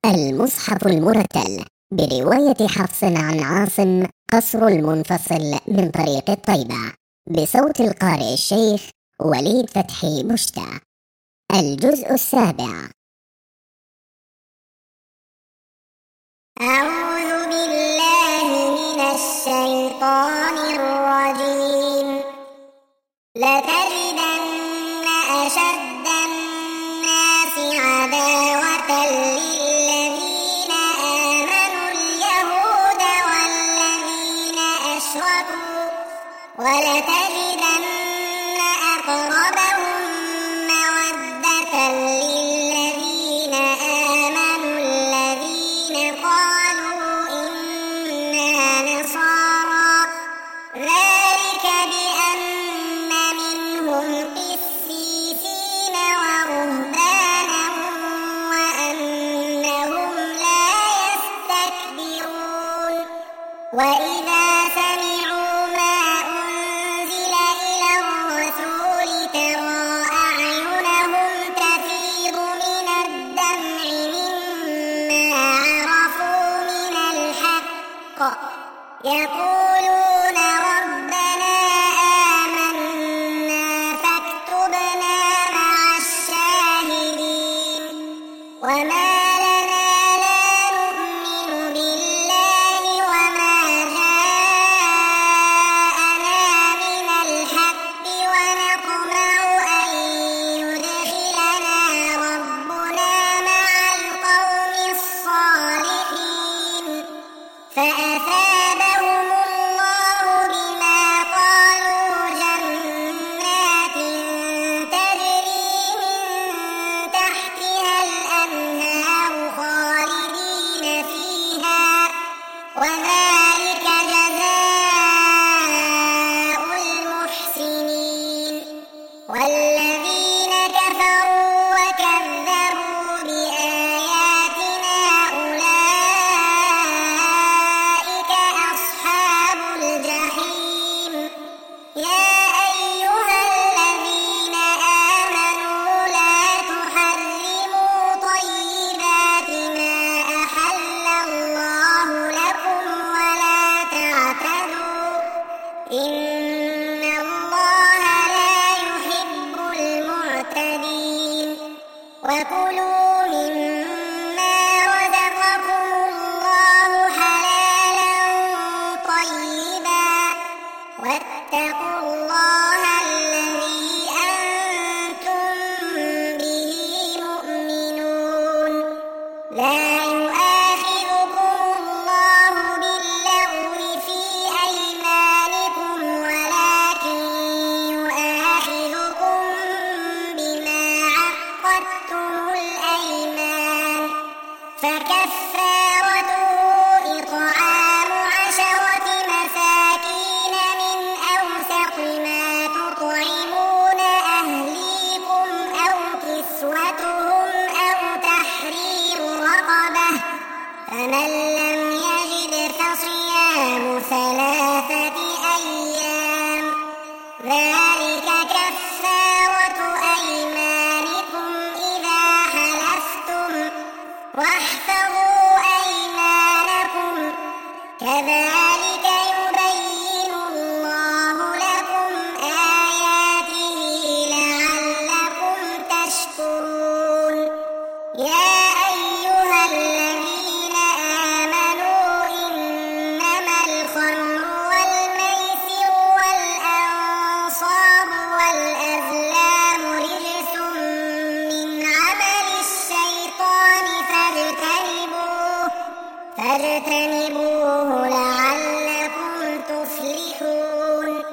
المصحف المرتل برواية حفص عن عاصم قصر المنفصل من طريق الطيبة بصوت القارئ الشيخ وليد فتحي مشتى. الجزء السابع. أعوذ بالله من الشيطان الرجيم. لتجدن أشد الناس عداوة للذين آمنوا اليهود والذين أشركوا ولتجدن أقربهم مودة للذين آمنوا الذين قالوا إنا نصارى ذلك بأن منهم قسيسين ورهبانا وأنهم لا يستكبرون. وإذا سمعوا ما أنزل إلى الرسول ترى أعينهم تفيض من الدمع مما عرفوا من الحق يقولون ربنا آمنا فاكتبنا مع الشاهدين. وما لنا لا نؤمن بالله وما جاءنا من الحق ونطمع أن يدخلنا ربنا مع القوم الصالحين. فأثابهم الله بما قالوا جنات تجري من تحتها الأنهار خالدين فيها وذلك جزاء المحسنين. والذين كفروا وكذبوا بآياتنا أولئك أصحاب الجحيم. يا أيها الذين آمنوا لا تحرموا طيبات ما أحل الله لكم ولا تعتدوا إن الله لا يحب المعتدين. وكلوا مما رزقكم الله حلالا طيبا واتقوا الله الذي أنتم به مؤمنون. لا يؤاخذكم الله باللغو في أيمانكم ولكن يؤاخذكم بما عقدتم الأيمان. فكفارته إطعام 10 مساكين من أوسط ما تطعمون أهليكم أو كسوتهم أو تحرير رقبة. فمن لم يجد فصيام 3 أيام ذلك كفارة أيمانكم إذا حلفتم واحفظوا أيمانكم كذلك يبين الله لكم آياته لعلكم تشكرون. يا أيها الذين آمنوا إنما الخمر والميسر والأنصاب والأزلام رجس من عمل الشيطان فاجتنبوه لعلكم تفلحون.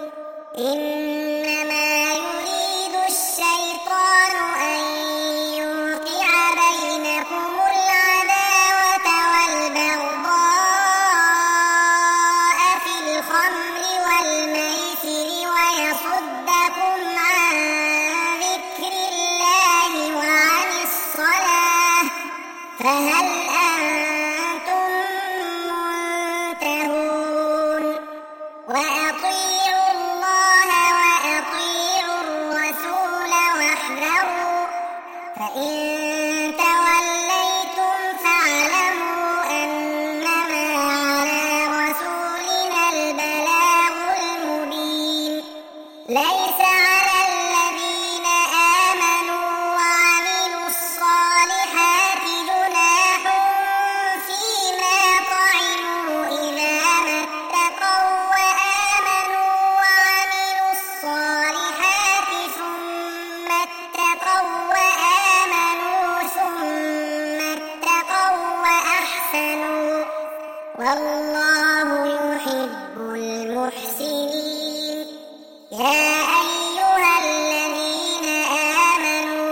إنما يريد الشيطان أن يوقع بينكم العداوة والبغضاء في الخمر والميسر ويصدكم عن ذكر الله وعن الصلاة فهل أنتم منتهون. وأطيعوا الله وأطيعوا الرسول واحذروا فإن توليتم فاعلموا أحسنوا والله يحب المحسنين. يا أيها الذين آمنوا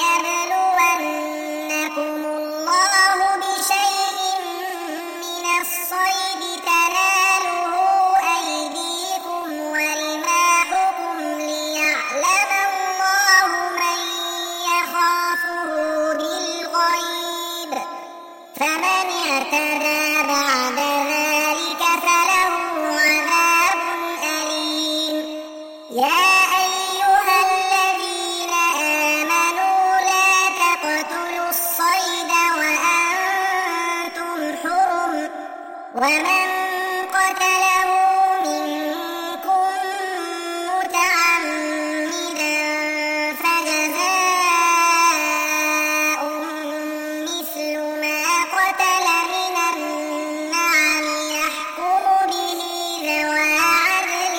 ليبلونكم الله بشيء من الصيد تناله أيديكم ورماحكم ليعلم الله من يخافه بالغيب، فمن اعتدى بعد ذلك فله عذاب أليم. يا أيها الذين آمنوا لا تقتلوا الصيد وأنتم حرم، ومن قتله منكم متعمدا فجزاء مثل ما قتل من النعم يحكم به ذوى عدل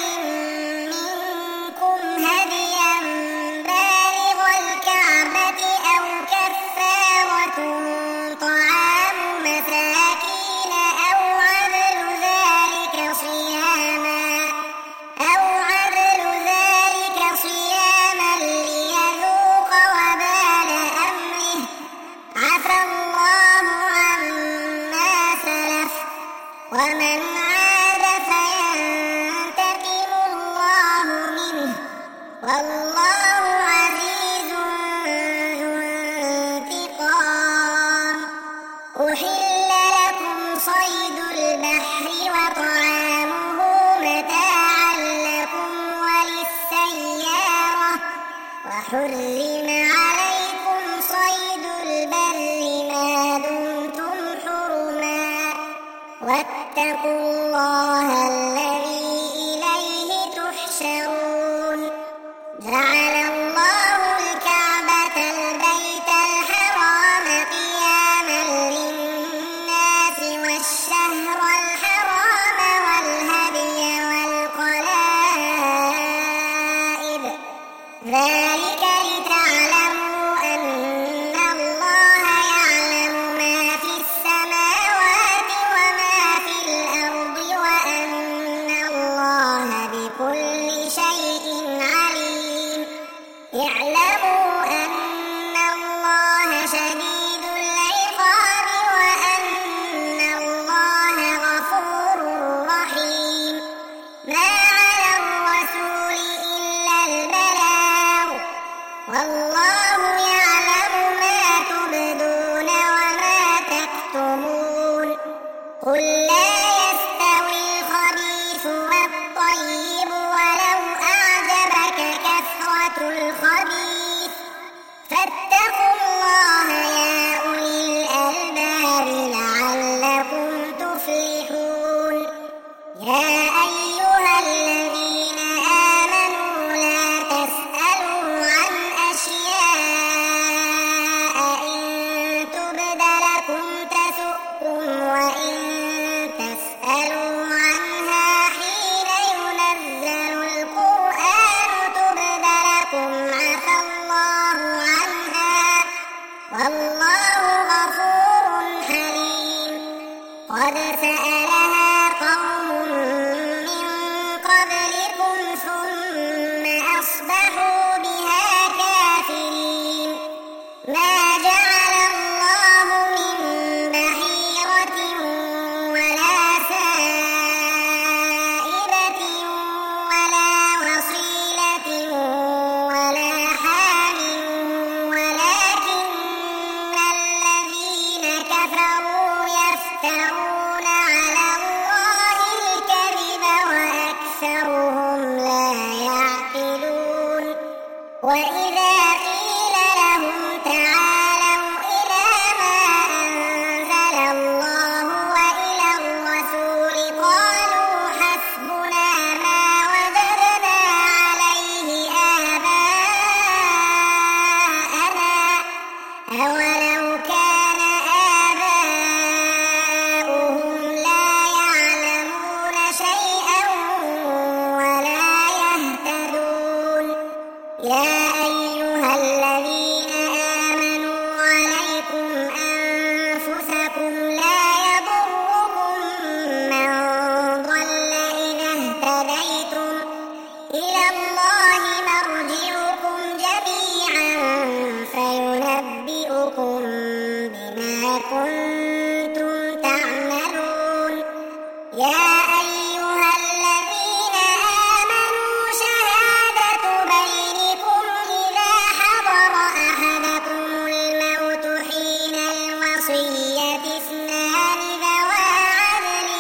منكم هديا بالغ الكعبة أو كفارة طعام مساكين أو عدل ذلك صياما ليذوق وبال أمره، عفى الله عما سلف، ومن عاد فينتقم الله منه، والله عزيز ذو انتقام. أحل لكم صيد البحر وطعامه متاعا لكم وللسيارة، وحرم عليكم صيد البر ما دمتم حرما، واتقوا الله الذي إليه تحشرون. جعل الله الكعبة البيت الحرام قياما للناس والشهر الحرام والهدي والقلائد، ذلك لتعلموا أن الله يعلم ما في السماوات وما في الأرض، وأن الله بكل شيء عليم. اعلموا أن الله شديد العقاب وأن الله غفور رحيم. ما على الرسول إلا البلاغ، والله يعلم ما تبدون وما تكتمون. قل لا يستوي الخبيث والطيب ولو أعجبك كثرة الخبيث، فاتقوا الله يا أولي الألباب لعلكم تفلحون. يا أيها الذين آمنوا لا تسألوا عن أشياء إن تبد لكم تسؤكم، وإن تسألوا عنها حين ينزل القرآن تبد لكم عفى الله عنها، والله غفور حليم. قد سألها قوم من قبلكم ثم أصبحوا بها كافرين. ما جعل الله من بحيرة ولا سائبة ولا وصيلة ولا حام، ولكن الذين كفروا يفترون على الله الكذب وأكثرهم لا يعقلون. وإذا قيل لهم تعالوا إلى ما أنزل الله وإلى الرسول قالوا حسبنا ما وجدنا عليه آباءنا، أولو كان آباؤهم كنتم تعملون يا أيها الذين آمنوا شهادة بينكم إذا حضر أحدكم الموت حين الوصية اثنان ذوى عدل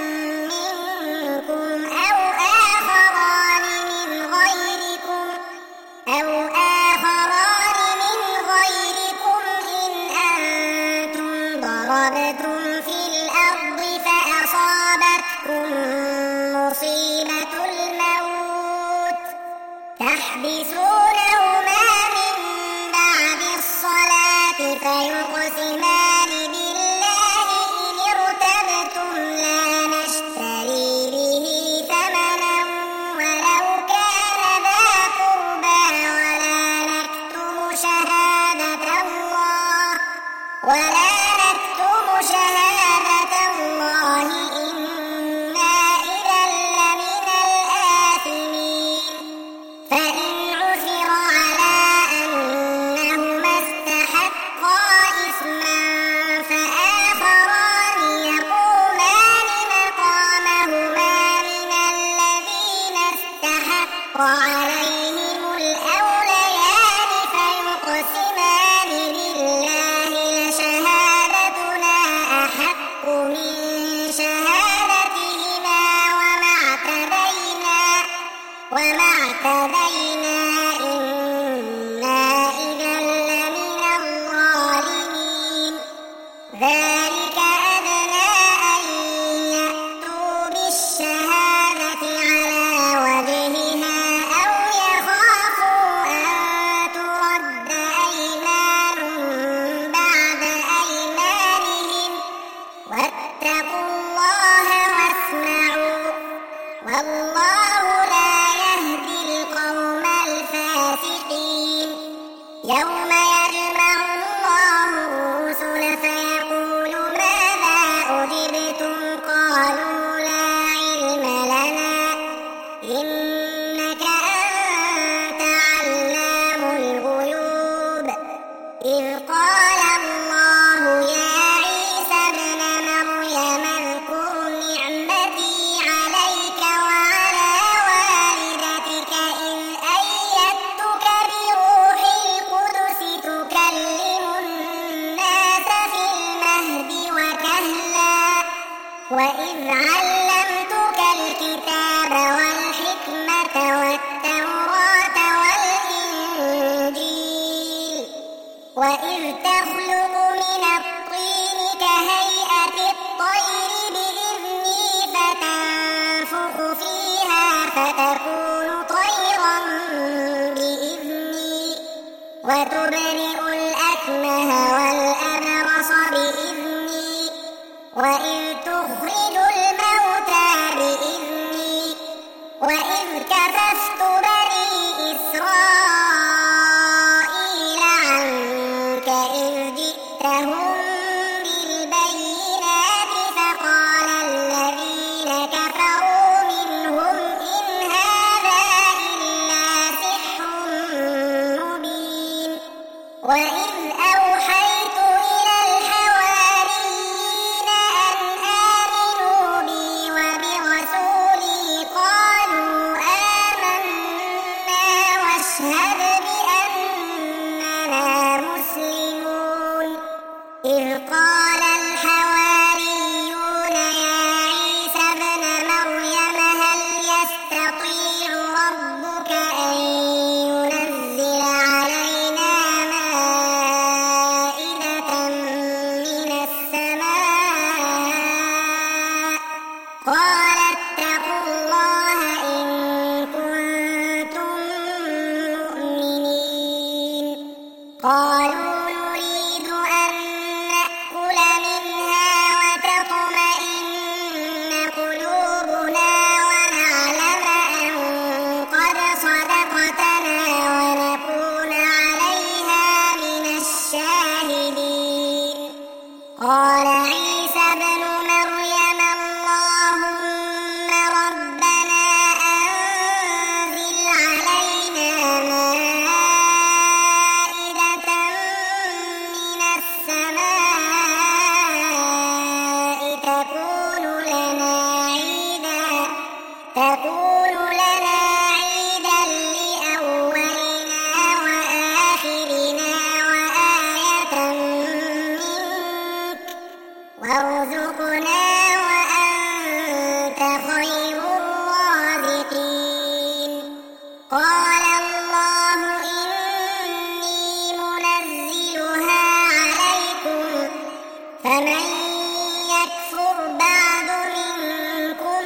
منكم أو آخران من غيركم إن أنتم ضربتم في الأرض فأصابتكم مصيبة الموت تحبسونهما من بعد الصلاة فيقسمان بالله إن ارتبتم لا نشتري به ثمنا ولو كان ذا قربى ولا نكتم شهادة الله إنا إذا لمن الآثمين فإن عثر على أنهما استحقا إثما فآخران يقومان مقامهما من الذين استحق عليهم الأوليان فيقسمان بالله لشهادتنا أحق من شهادتهما وما اعتدينا إنا إذا لمن الظالمين ذلك أدنى أن يأتوا بالشهادة على وجهها أو يخافوا أن ترد أيمان بعد أيمانهم واتقوا الله واسمعوا والله لا يهدي القوم الفاسقين يوم يجمع الله الرسل فيقول ماذا أجبتم قالوا لا علم لنا إنك أنت علام الغيوب إذ قال الله يا عيسى ابن مريم اذكر نعمتي عليك وعلى والدتك إذ أيدتك بروح القدس تكلم الناس في المهد وكهلا وإذ علمتك الكتاب والحكمة والتوراة والإنجيل وإذ تخلق من الطين كهيئة الطير بإذني فتنفخ فيها فتكون طيرا بإذني وتبرئ الأكمه والأبرص بإذني وإذ تخرج الموتى بإذني وإذ كففت بني إسرائيل عنك إذ جئتهم بالبينات فقال الذين كفروا منهم إن هذا إلا سحر مبين وإذ أوحيت إلى الحواريين أن آمنوا بي وبرسولي قالوا آمنا واشهد بأننا مسلمون إذ قال الحواريون يا عيسى ابن مريم هل يستطيع ربك أن ينزل علينا مائدة من السماء قال اتقوا الله إن كنتم مؤمنين قالوا نريد أن نأكل منها وتطمئن قلوبنا ونعلم أن قد صدقتنا ونكون عليها من الشاهدين قال عيسى ابن مريم اللهم ربنا أنزل علينا مائدة من السماء وارزقنا وأنت خير الرازقين. قال الله إني منزلها عليكم فمن يكفر بعد منكم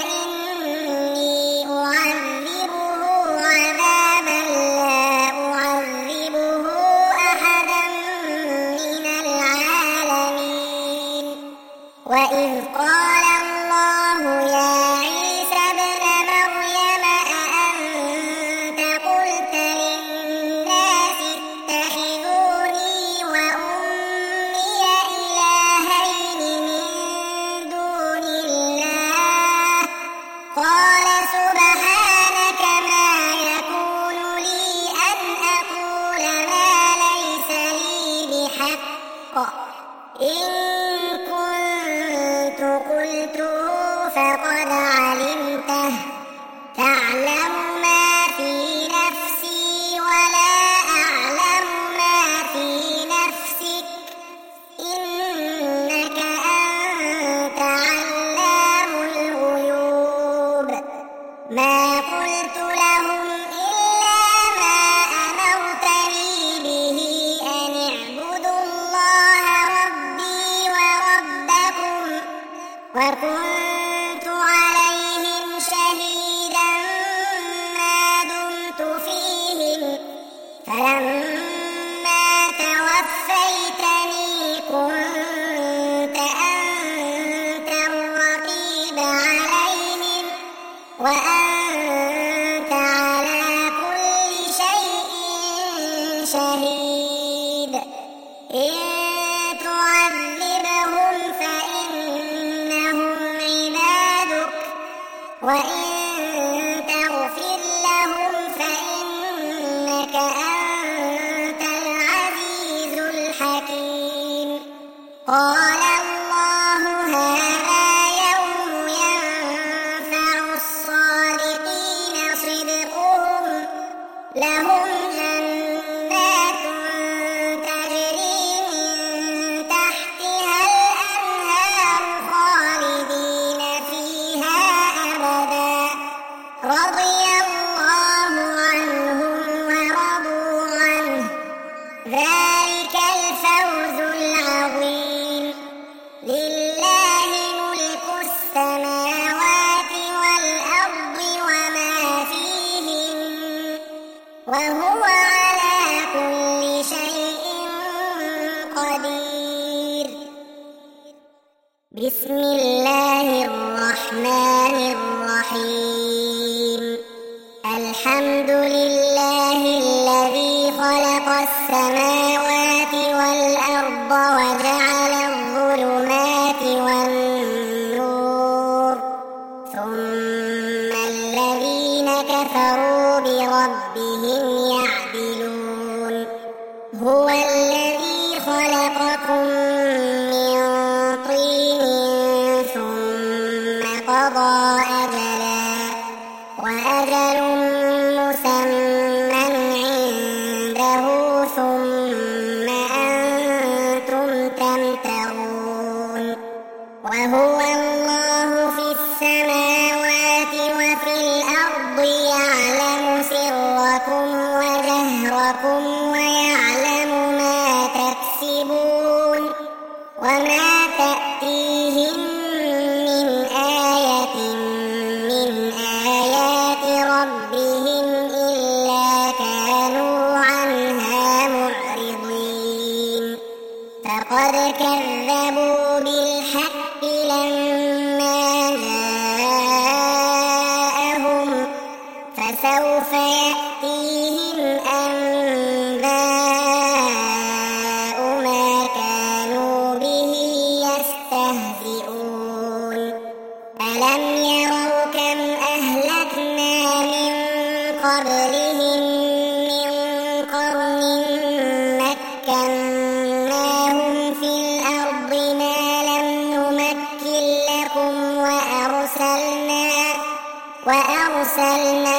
فإني أعذبه عذابا لا أعذبه أحدا من العالمين. وإذ قال الله يا عيسى ابن مريم أأنت قلت للناس اتخذوني وأمي إلهين من دون الله قال سبحانك ما يكون لي أن أقول ما ليس لي بحق إن كنت قلته فقد علمته تعلم ما في نفسي ولا أعلم ما في نفسك إنك أنت علام الغيوب. ما قلت لهم إلا ما أمرتني به أن اعبدوا الله ربي وربكم وكنت عليهم شهيدا ما دمت فيهم فلما توفيتني كنت أنت الرقيب عليهم وأنت على كل شيء شهيد. إن تعذبهم فإنهم عبادك وإن تغفر لهم فإنك أنت العزيز الحكيم. قال الله هذا يوم ينفع الصادقين صدقهم لهم جنات تجري من تحتها الأنهار خالدين فيها أبدا رضي الله عنهم ورضوا عنه ذلك الفوز العظيم. لله ملك السماوات والأرض وما فيهن وهو على كل شيء قدير. بسم الله الرحمن الرحيم. الحمد لله الذي خلق السماوات والأرض وجعل الظلمات والنور ثم الذين كفروا بربهم يعدلون. هو الذي خلقكم من طين ثم قضى أجلا وأجل مسمى عنده ثم أنتم تمترون. وهو الله في السماوات وفي الأرض يعلم سركم وجهركم ويعلم ما تكسبون وما تأتيهم من آية من آيات ربهم إلا كانوا عنها معرضين. فقد كذبوا بالحق لما جاءهم فسوف يأتيهم أنباء ما كانوا به يستهزئون. ألم يروا كم أهلكنا من قبلهم من قرن مكناهم في الأرض ما لم نمكن لكم وأرسلنا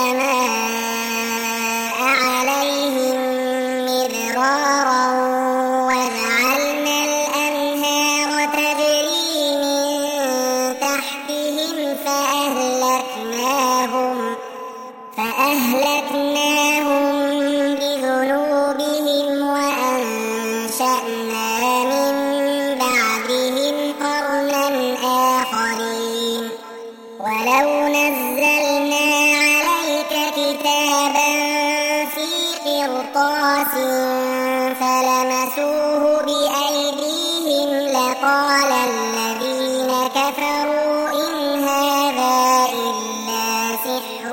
السماء عليهم مدرارا وجعلنا الأنهار تجري قال الذين كفروا إن هذا إلا سحر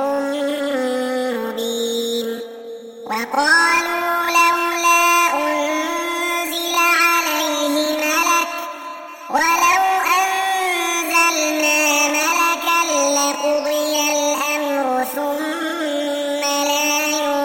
مبين وقالوا لولا أنزل عليه ملك ولو أنزلنا ملكا لقضي الأمر ثم لا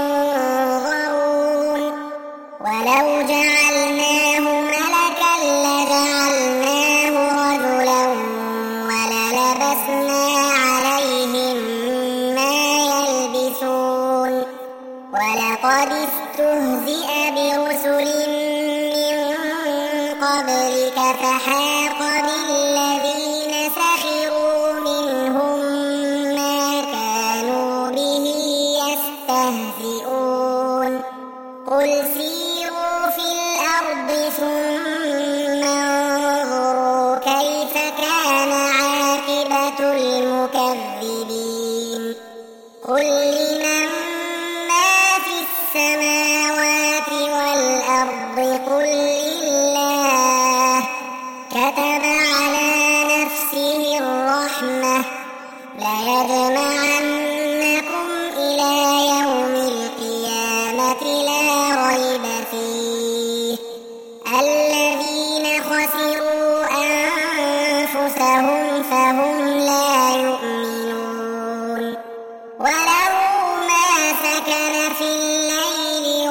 ينظرون ولو جعلناه ملكا لجعلناه رجلا وللبسنا عليهم ما يلبسون ولقد استهزئ برسل من قبلك فحاق بالذين سخروا منهم ما كانوا به يستهزئون قل سيروا في الأرض ثم انظروا كيف كان عاقبة المكذبين قل لمن ما في السماوات والأرض قل لله كتب على نفسه الرحمة ليجمعنكم إلى يوم القيامة لا ريب فيه الذين خسروا أنفسهم فهم لا يؤمنون وله ما سكن في الليل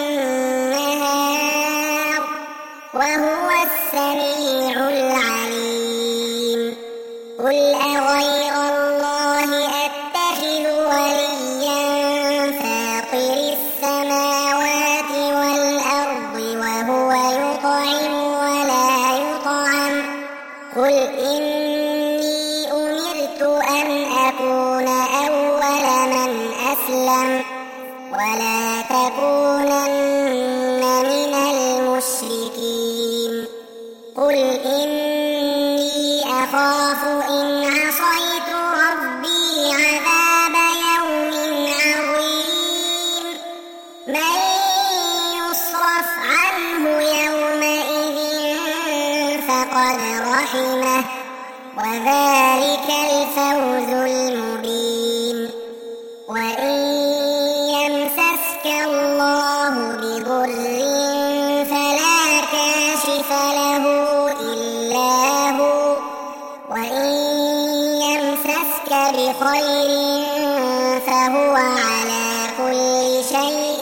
والنهار وهو السميع العليم قل أغير الله أتخذ وليا فاطر السماوات والأرض وهو يطعم ولا يطعم قل إني أمرت أن أكون أول من أسلم ولا تكونن من المشركين قل إني أخاف إن عصيت ربي عذاب يوم عظيم من يصرف عنه يومئذ فقد رحمه وذلك الفوز المبين وإن يمسسك الله بضر فلا كاشف له إلا هو وإن يمسسك بخير فهو على كل شيء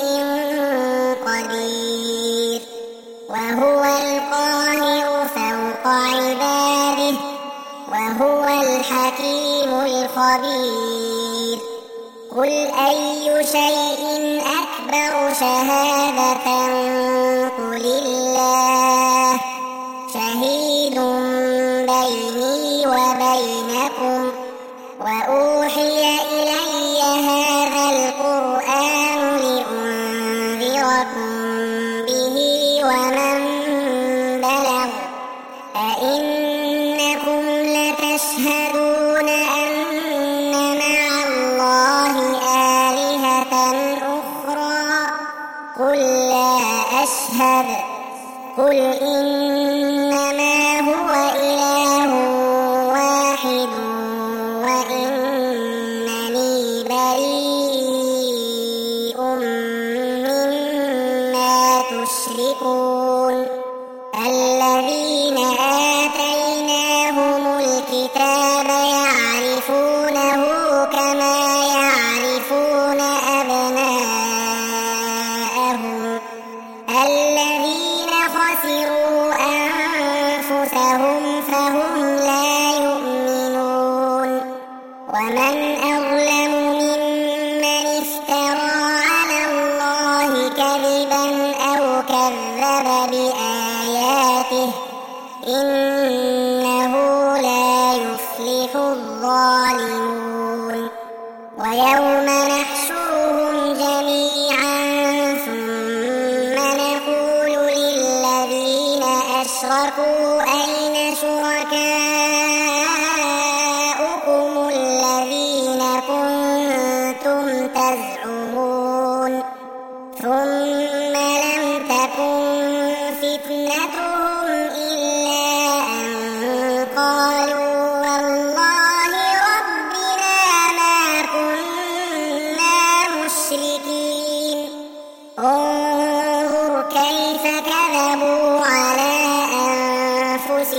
قدير وهو القاهر فوق عباده وهو الحكيم الخبير قل أي شيء أكبر شهادة قل الله شهيد بيني وبينكم وأوحي إلي هذا القرآن لأنذركم به ومن بلغ أئنكم لتشهدون أن مع الله آلهة أخرى قل لا أشهد قل إنما هو إله واحد وإنني بريء مما تشركون الذين آتيناهم الكتاب يعرفونه كما يعرفون أبناءهم الذين خسروا أنفسهم فهم لا يؤمنون ومن أظلم ممن افترى على الله كذبا أو كذب بآياته إنه لا يفلح الظالمون ويوم نحشرهم جميعا ثم نقول للذين أشركوا أين شركاؤكم الذين كنتم تزعمون ثم لم تكن فتنتهم إلا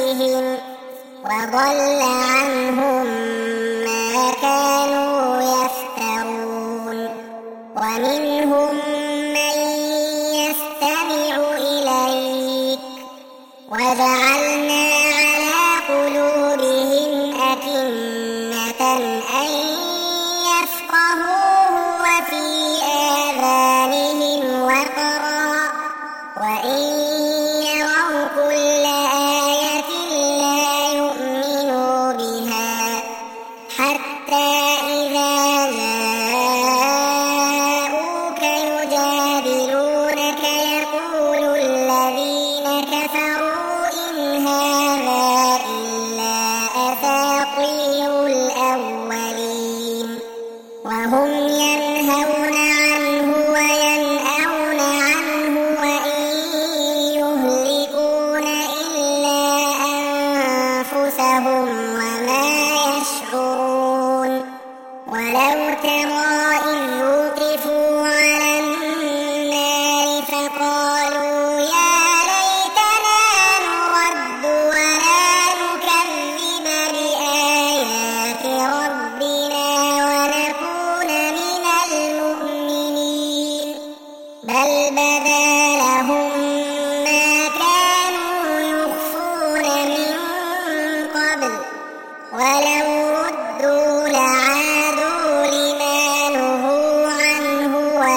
ربهم وضل عنهم ما كانوا يفترون ومنهم من يستمع إليك وجعلنا على قلوبهم أكنة أن يفقهوه وفي آذانهم وقرا وإن يروا كل آية لا يؤمنوا بها حتى إذا جاءوك يجادلونك يقول الذين كفروا إن هذا إلا أساطير الأولين وهم ينهون عنه وينأون عنه وإن يهلكون إلا أنفسهم وما يشعرون ولو ترى إذ وقفوا على النار فقالوا يا ليتنا نرد ولا نكذب بآيات ربنا ونكون من المؤمنين بل بدا لهم ما كانوا يخفون من قبل ولو ردوا لعادوا لما نهوا عنه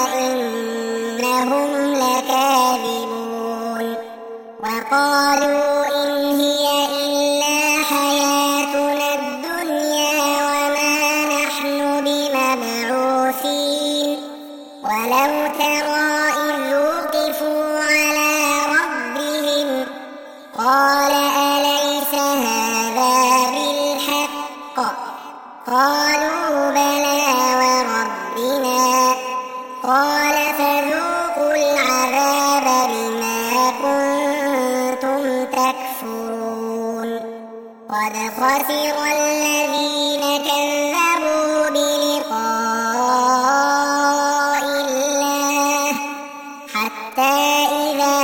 وإنهم لكاذبون وقالوا إن هي إلا حياتنا الدنيا وما نحن بمبعوثين ولو ترى إذ وقفوا على ربهم قال أليس هذا بالحق قالوا بلى وربنا قال فذوقوا العذاب بما كنتم تكفرون قد خسر الذين كذبوا بلقاء الله حتى إذا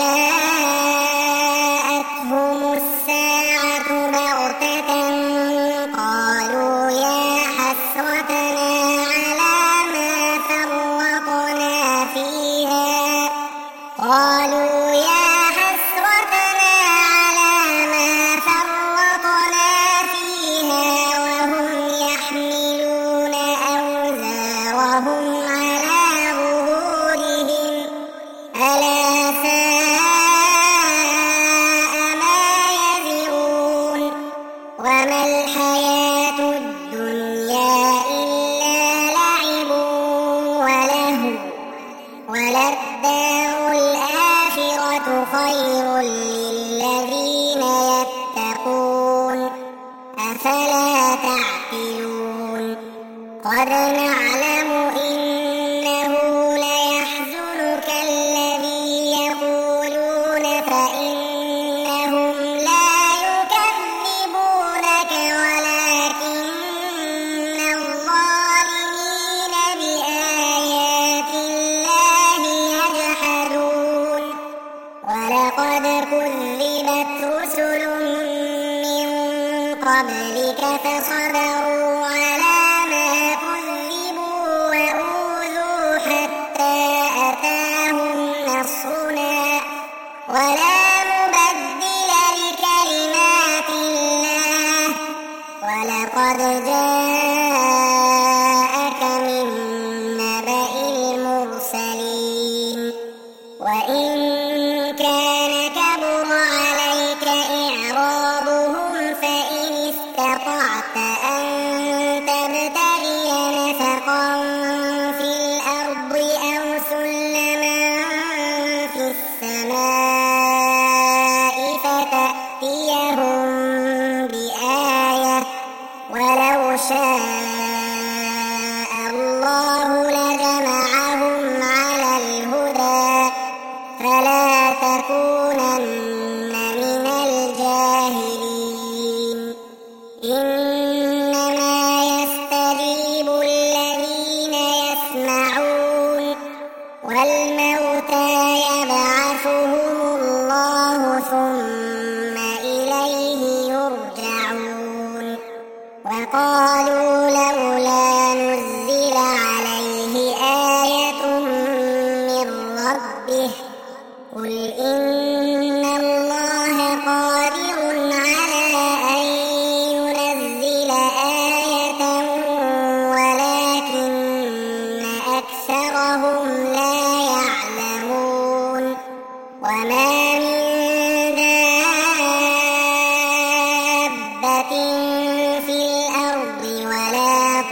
جاءتهم الساعة بغتة قالوا يا حسرتنا على ما فرطنا فيها وهم يحملون أوزارهم على ظهورهم ألا ساء ما يزرون وما الحياة الدنيا إلا لعب ولهو وللدار الآخرة خير للذين يتقون أفلا تعقلون قد نعلم إنه ليحزنك الذي يقولون فإنهم لا يكذبونك ولكن الظالمين بآيات الله يجحدون ولقد كذبت رسل من قبلك فصبروا على ما كذبوا وأوذوا حتى أتاهم نصرنا ولا مبدل لكلمات الله ولقد جاءك من نبأ المرسلين وإن كان كبر عليك إعراضهم فإن استطعت أن تبتغي نفقا في الأرض أو سلما في السماء فتأتيهم بآية ولو شاء الله لجمعهم على الهدى فلا تكونن من الجاهلين إنما يستجيب الذين يسمعون والموتى يبعثهم الله ثم إليه وقالوا لولا نزل عليه آية من ربه قل إن الله قادر على أن ينزل آية ولكن أكثرهم لا يعلمون وما من دابة في الأرض ولا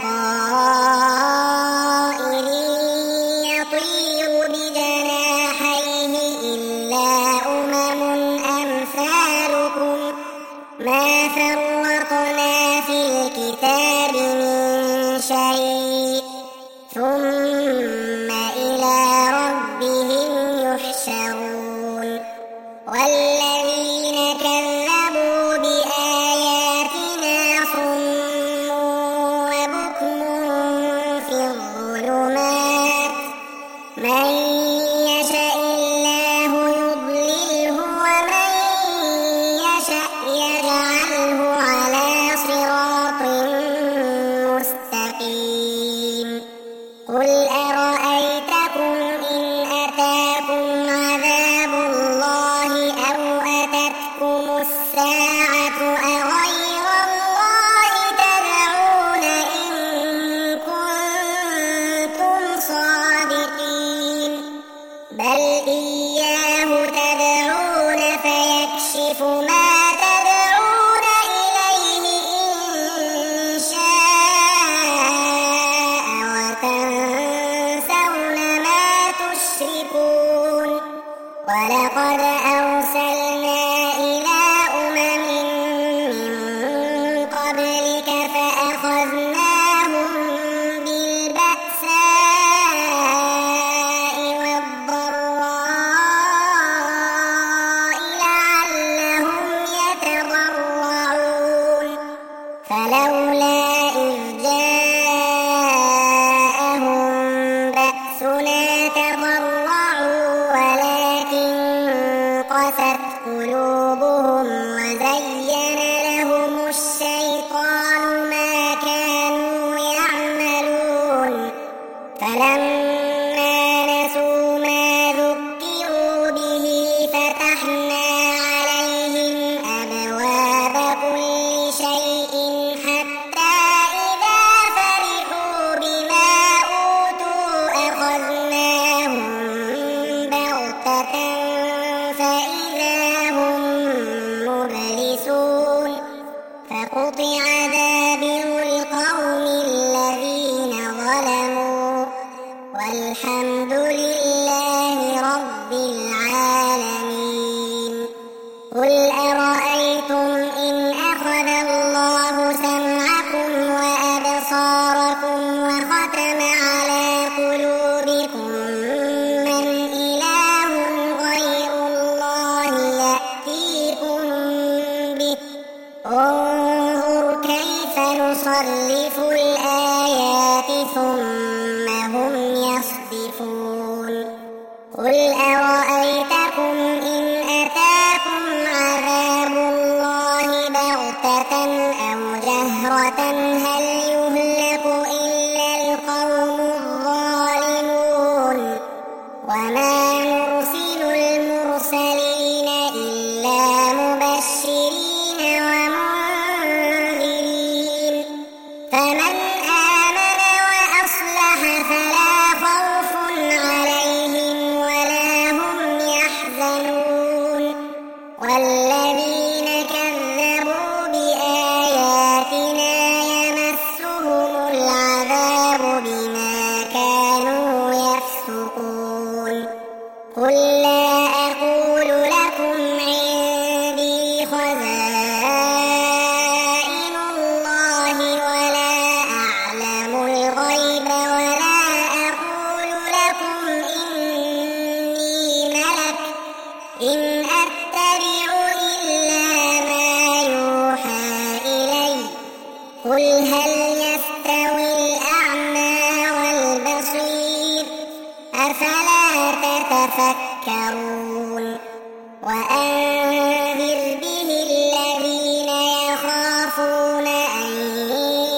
طائر يطير بجناحيه إلا أمثالكم ما فرطنا في الكتاب من شيء ثم إلى ربهم يحشرون والذين كذبوا بآياتنا صم وبكم في الظلمات من يشاء الله يضلله ومن يشاء يجعله على صراط مستقيم قل أرأيتكم إن أتاكم عذاب الله أو أتتكم الساعة أغير الله تدعون إن كنتم صادقين بل إياه تدعون فيكشف ما تدعون إليه إن شاء وتنسون ما تشركون ولقد أرسلنا إلى أمم من قبلك فأخذناهم بالبأساء والضراء لعلهم يتضرعون فلولا إذ جاءهم بأسنا تضرعوا ولكن قست قلوبهم وزين لهم الشيطان ما كانوا يعملون فلما نسوا ما ذكروا به فتحنا عليهم أبواب كل شيء حتى إذا فرحوا بما أوتوا أخذناهم بغتة فإذا هم مبلسون فقطع دابر القوم الذين ظلموا والحمد لله رب العالمين قل أرأيتم إن أخذ الله سمعكم وأبصاركم وختم على قلوبكم من إله غير الله يأتيكم به انظر كيف نصرف الآيات ثم هم يصدفون قل أرأيتكم إن أتاكم عذاب الله بغتة أو جهرة هل يهلك إلا القوم الظالمون وما نرسل المرسلين إلا مبشرين ومنذرين فمن آمن وأصلح فلا خوف عليهم ولا هم يحزنون والذين كذبوا بآياتنا يمسهم العذاب بما كانوا يفسقون قل لا أقول لكم عندي خزائن الله ولا أعلم الغيب ولا أقول لكم إني ملك إن أتبع إلا ما يوحى إلي قل هل يستوي الأعمى والبصير أفلا تتفكرون وأنذر به الذين يخافون أن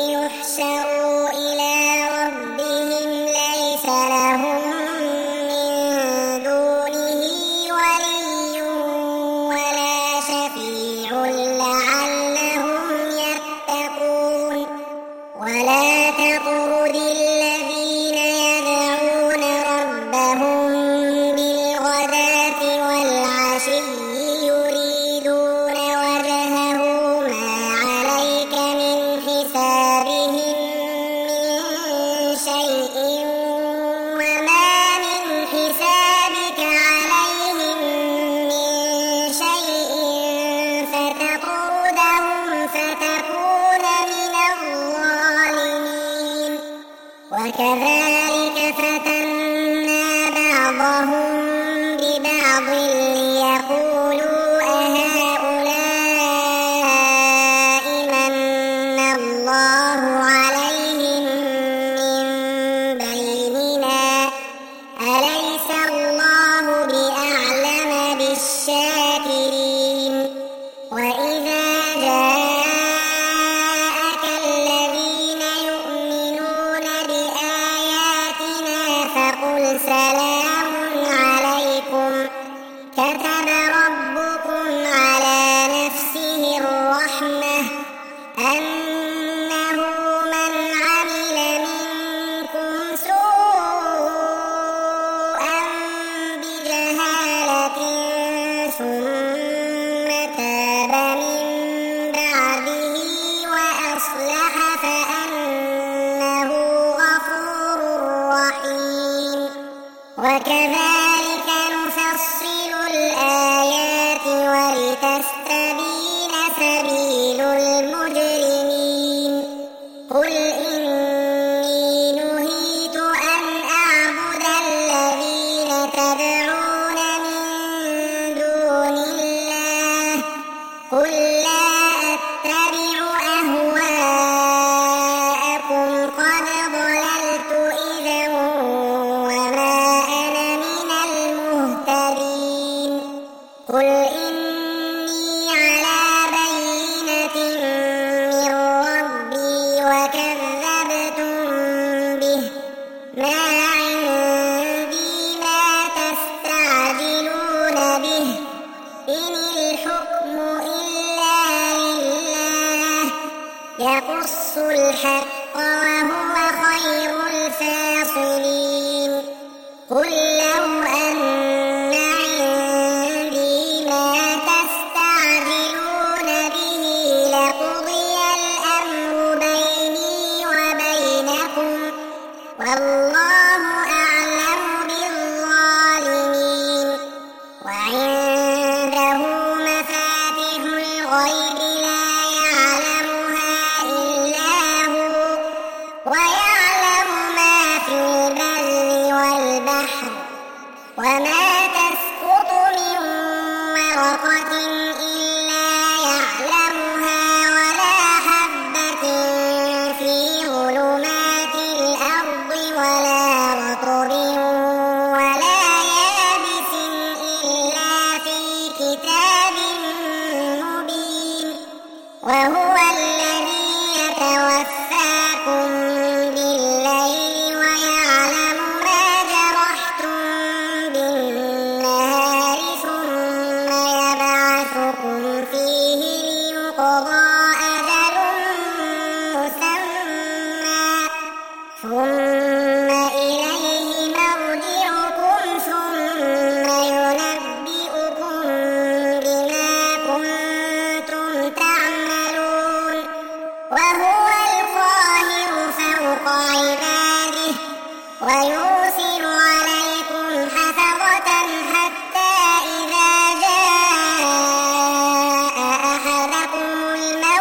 فتكون من الظالمين وكذلك فتنا بعضهم ببعض ليقولوا أهؤلاء من الله عليهم من بيننا أليس الله بأعلم بالشاكرين وإذا جاءك الذين يؤمنون بآياتنا فقل سلام عليكم كتب ربكم على نفسه الرحمة أنه من عمل منكم سوءا بجهالة ثم تاب من بعده وأصلح فأنه غفور رحيم وكذلك نفصل الآيات ولتستبين سبيل المجرمين قل إني نهيت أن أعبد الذين تدعون من دون الله قل لا أتبع أهواءكم قد ضللت إذا وما أنا من المهتدين قل إني على بينة من ربي وكذبتم به ما عندي ما تستعجلون به إن الحكم إلا لله يقص الحق وهو خير الفاصلين قل لو أن عندي ما تستعجلون به لقضي الأمر بيني وبينكم والله أعلم بالظالمين وعنده مفاتح الغيب لا يعلمها إلا هو ويعلم ما في البر والبحر وما تسقط من ورقة إلا يعلمها ولا حبة في ظلمات الأرض ولا رطب ولا يابس إلا في كتاب مبين وهو الذي يتوفاكم بالليل ويعلم ما جرحتم بالنهار ثم يبعثكم فيه ليقضى أجل مسمى ثم إليه مرجعكم ثم ينبئكم بما كنتم تعملون وهو القاهر فوق عباده ويرسل عليكم حفظة حتى إذا جاء أحدكم الموت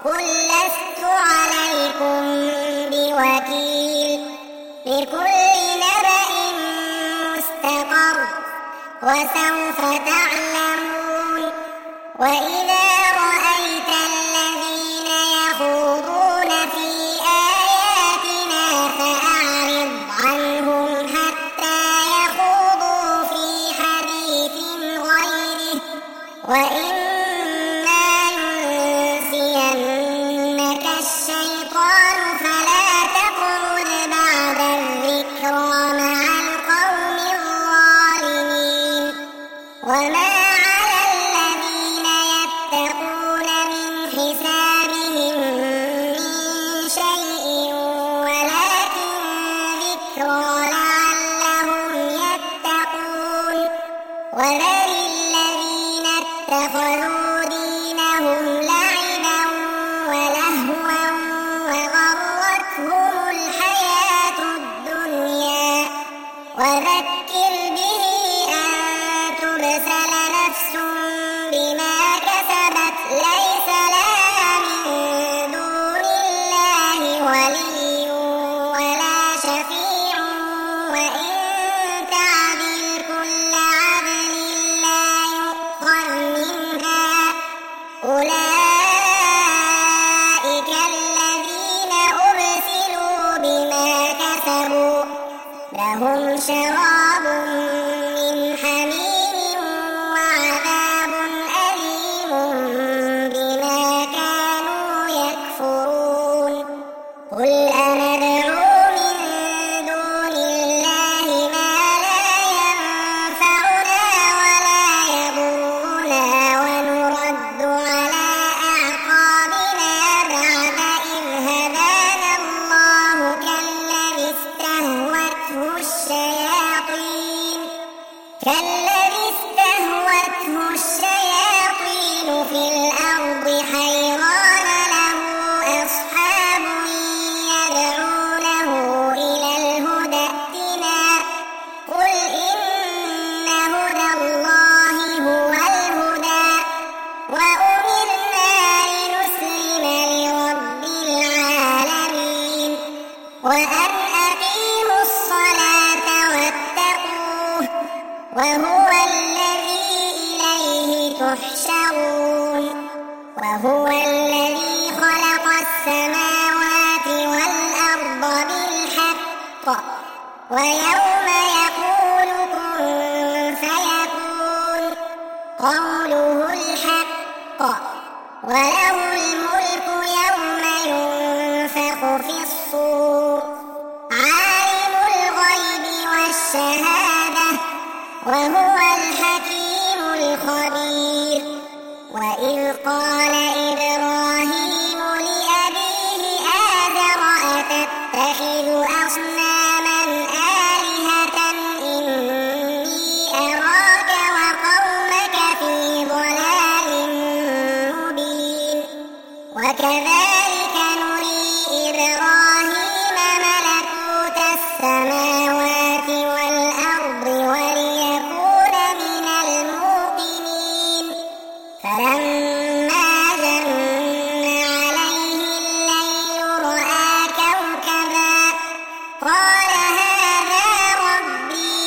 قل لست عليكم بوكيل لكل نبأ مستقر وسوف تعلمون وإذا رأيت الذين يخوضون في آياتنا فأعرض عنهم حتى يخوضوا في حديث غيره وإما ينسينك الشيطان فلا تقعد بعد الذكرى مع القوم الظالمين وما على الذين يتقون من حسابهم من شيء ولكن ذكرى لعلهم يتقون وذر الذين اتخذوا دينهم لعبا ولهوا وغرتهم الحياة الدنيا وذكر به أن تبسل نفس بما كسبت ليس لها من دون الله ولي ولا شفيع وإن تعدل كل عدل لا يؤخذ منها أولئك الذين أبسلوا بما كسبوا لهم شراب من حميم وعذاب أليم بما كانوا يكفرون قل أندعو من دون الله ما لا ينفعنا ولا يضرنا ونرد على أعقابنا بعد إذ هدانا الله كالذي استهوته الشياطين في الأرض حيران له أصحاب يدعونه إلى الهدى ائتنا قل إن هدى الله هو الهدى وأمرنا لنسلم لرب العالمين وأن أقيموا الصلاة واتقوه وهو الذي إليه تحشرون وهو الذي خلق السماوات والأرض بالحق ويوم يقول كن فيكون قوله الحق وله الملك يوم ينفخ في الصور عالم الغيب والشهادة وهو الحكيم الخبير وإذ قال إبراهيم لأبيه آزر أتتخذ أصناما آلهة إني أراك وقومك في ضلال مبين وكذلك نري إبراهيم ملكوت السماوات والأرض وليكون من الموقنين فلما جن عليه الليل رأى كوكبا قال هذا ربي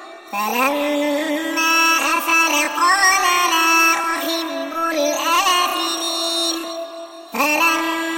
فلما أفل قال لا أحب الآفلين فلما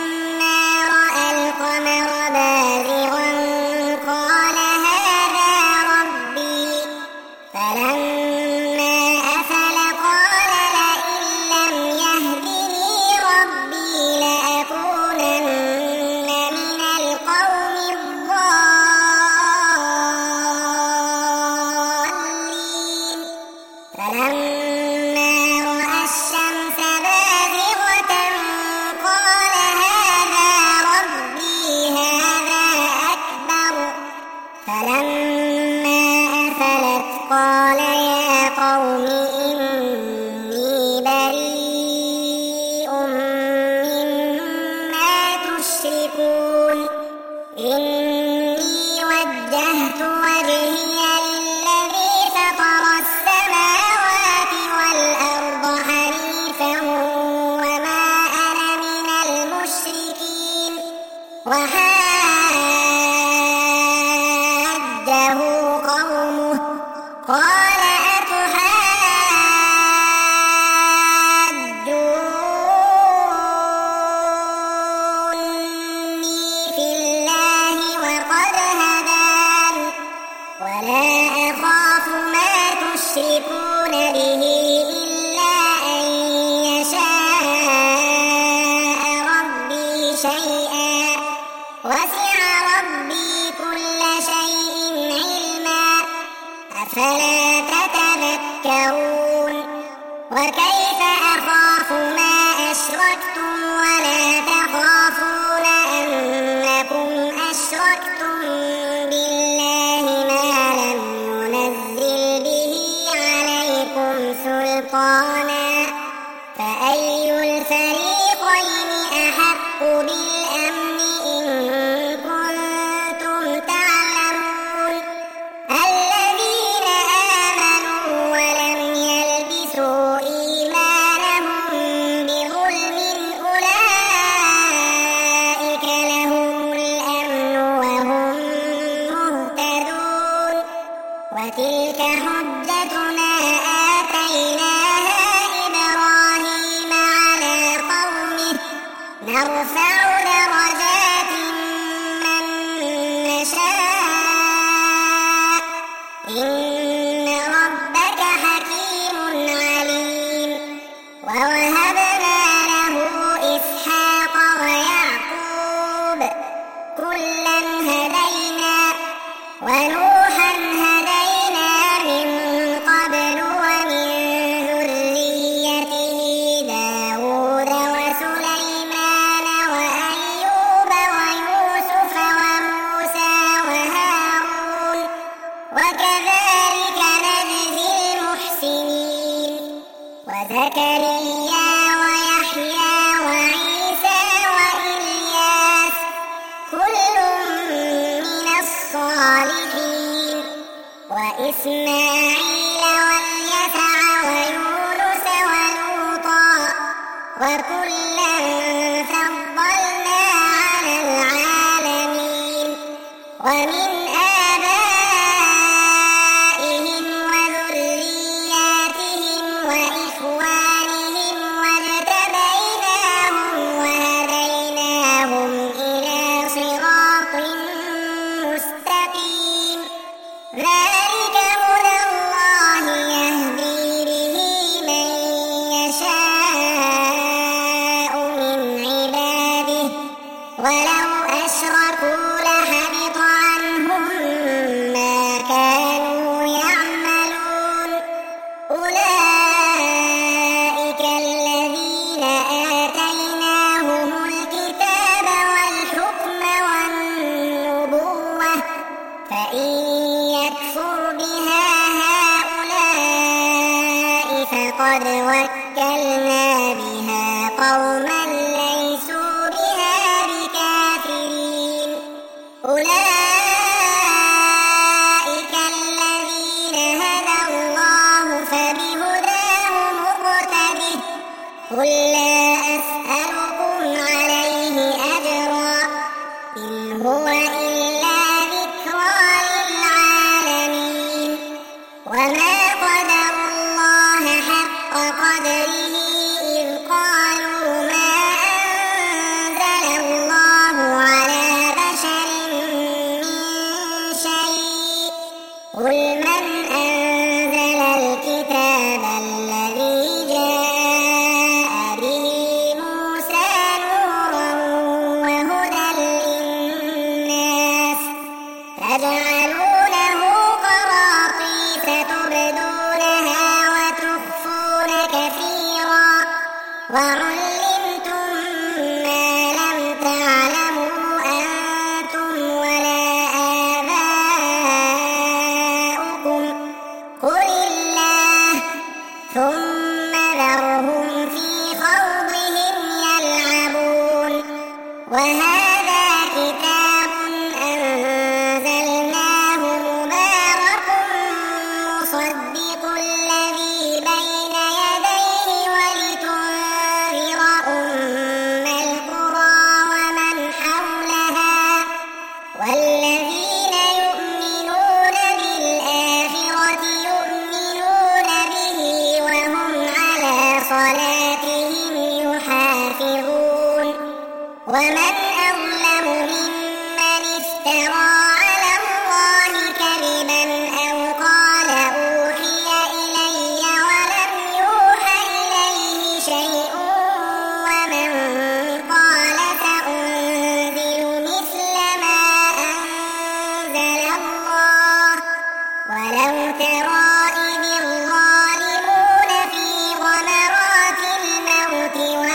وحاجه قومه قال أتحاجوني في الله وقد هدان ولا أخاف ما تشركون به إلا أن يشاء ربي شيئا وسع ربي كل شيء علما أفلا تتذكرون وكيف أخاف ما أشركتم ولا تخافون أنكم أشركتم بالله ما لم ينزل به عليكم سلطانا فأي الفريقين أحق بالأمن إن كنتم تعلمون الذين آمنوا ولم يلبسوا إيمانهم بظلم أولئك لهم الأمن وهم مهتدون وتلك حجتنا آتيناها إبراهيم على قومه نرفع درجات من نشاء إن ربك حكيم عليم ووهبنا له إسحاق ويعقوب كلا هدينا ونوحا هدينا من قبل ومن ذريته داود وسليمان وأيوب ويوسف وموسى وهارون وكذلك نجزي المحسنين وزكريا ويحيى وعيسى وإلياس كل من الصالحين وإسماعيل واليسع ويونس ولوطا وكلا فضلنا على العالمين ومن آبائهم وذرياتهم وإخوانهم واجتبيناهم وهديناهم إلى صراط مستقيم ذلك هدى الله يهدي به من يشاء من عباده ولو أشركوا لحبط عنهم ما كانوا يعملون أولئك الذين آتيناهم الكتاب والحكم والنبوة فإن يكفر بها هؤلاء فقد وكلنا بها قوما ليسوا بها بكافرين أولئك الذين هدى الله فبهداه مقتده قل لا أسألكم عليه أجرا إن هو إلا ذكرى للعالمين وما قدر الله حق قدره إذ قالوا ما أنزل الله على بشر من شيء قل من أنزل الكتاب الذي جاء به موسى نورا وهدى للناس تجعلونه قراطيس تبدونها وتخفون كثيرا وعلمتم ما لم تعلموا أنتم ولا آباؤكم قل الله ثم ذرهم في خوضهم يلعبون وهذا كتاب أنزلناه مبارك مصدق الذي بين يديه ولتنذر أم القرى ومن حولها حافظون ومن أظلم ممن افترى على الله كذبا أو قال أوحي إلي ولم يوحى إليه شيء ومن قال سأنزل مثل ما أنزل الله ولو ترى إذ الظالمون في غمرات الموت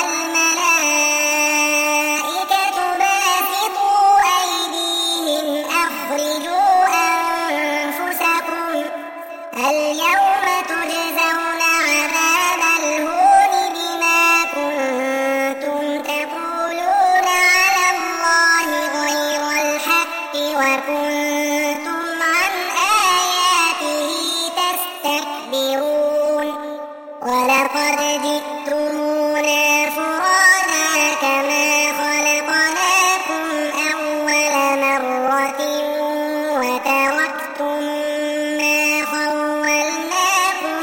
والملائكة باسطوا أيديهم أخرجوا أنفسكم اليوم تجزون عذاب الهون بما كنتم تقولون على الله غير الحق وكنتم عن آياته تستكبرون ولقد جئتمونا فرادا كما خلقناكم أول مرة وتركتم ما خولناكم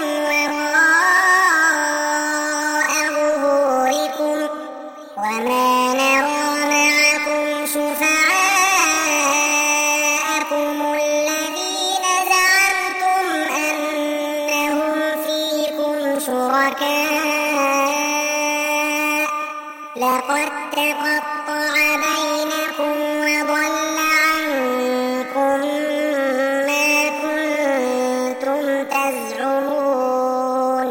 وراء ظهوركم وما نرى معكم شفعاءكم الذين زعمتم أنهم فيكم شركاء لقد تقطع بينكم وضل عنكم ما كنتم تزعمون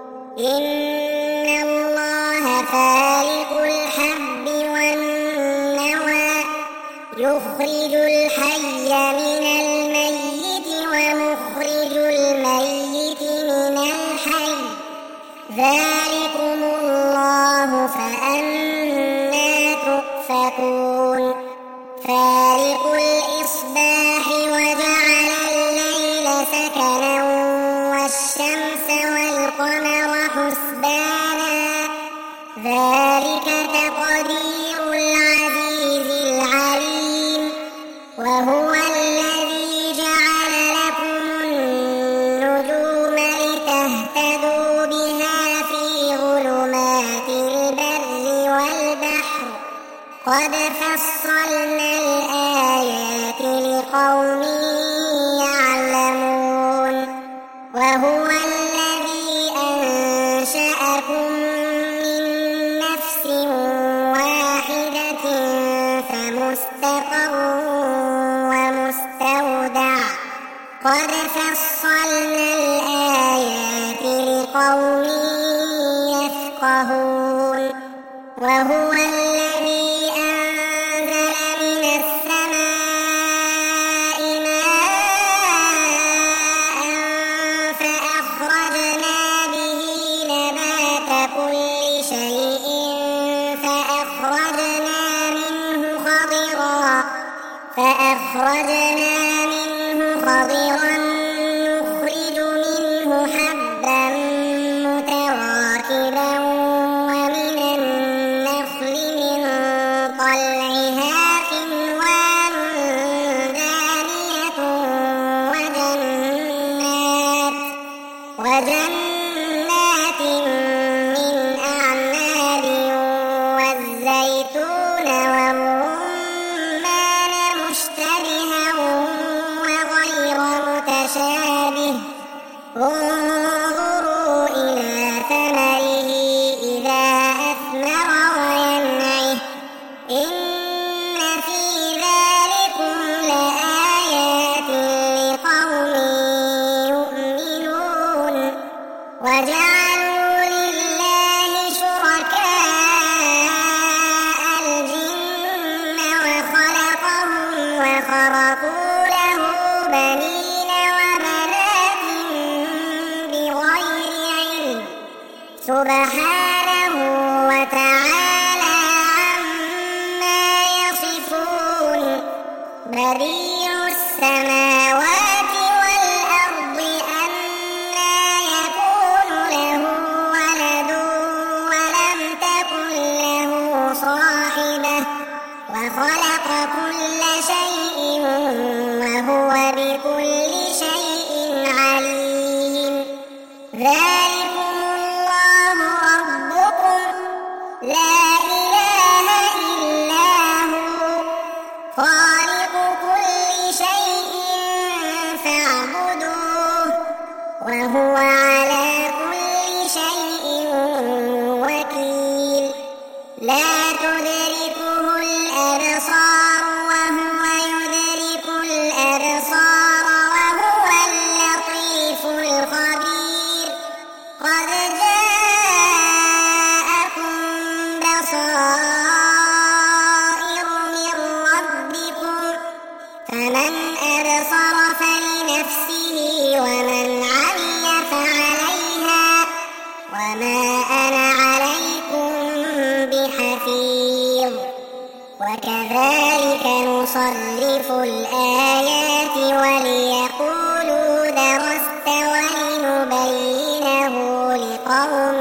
إن الله فالق الحب والنوى يخرج الحي من الميت ومخرج الميت من الحي ذلكم الله فأنى تؤفكون فالق الإصباح وجعل الليل سكنا والشمس والقمر حسبانا ذلك تقدير العزيز العليم وهو الذي جعل لكم النجوم لتهتدوا بها في ظلمات البر والبحر قد فصلنا الآيات لقوم يعلمون وهو الذي أنشأكم من نفس واحدة فمستقر ومستودع قد فصلنا الآيات لقوم يفقهون وهو الذي أنزل من السماء ماء فأخرجنا به نبات كل شيء فأخرجنا منه خضرا نخرج منه حبا متراكبا ومن النخل من طلعها قنوان دانية وجنات من أعناب والزيتون والرمان مشتبها وغير متشابه انظروا إلى ثمره إذا أثمر وينعه إن في ذلكم لآيات لقوم يؤمنون وجعلوا لله شركاء الجن وخلقهم وخرقوا له بنين وبنات بغير علم سبحانه وتعالى عما يصفون بديع السماوات والأرض أنى يكون له ولد ولم تكن له صاحبة وخلق كل شيء وهو بكل شيء عليم ذلكم الله ربكم لا وهو على كل شيء وكيل لا تدركه الأبصار وهو يدرك الأبصار وهو اللطيف الخبير قد جاءكم بصائر من ربكم فمن أبصر فلنفسه ومن عمي فعليها وما أنا عليكم بحفيظ وكذلك نصرف الآيات وليقولوا درست ولنبينه لقوم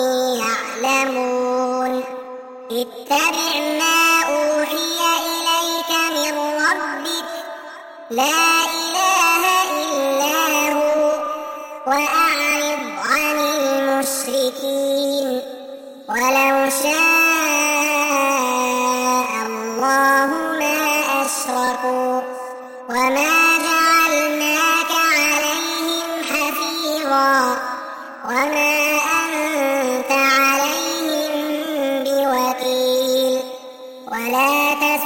يعلمون اتبع ما أوحي إليك من ربك لا إله إلا هو وأعرض عن المشركين ولو شاء الله ما أشركوا وما جعلناك عليهم حفيظا وما أنت عليهم بوكيل ولا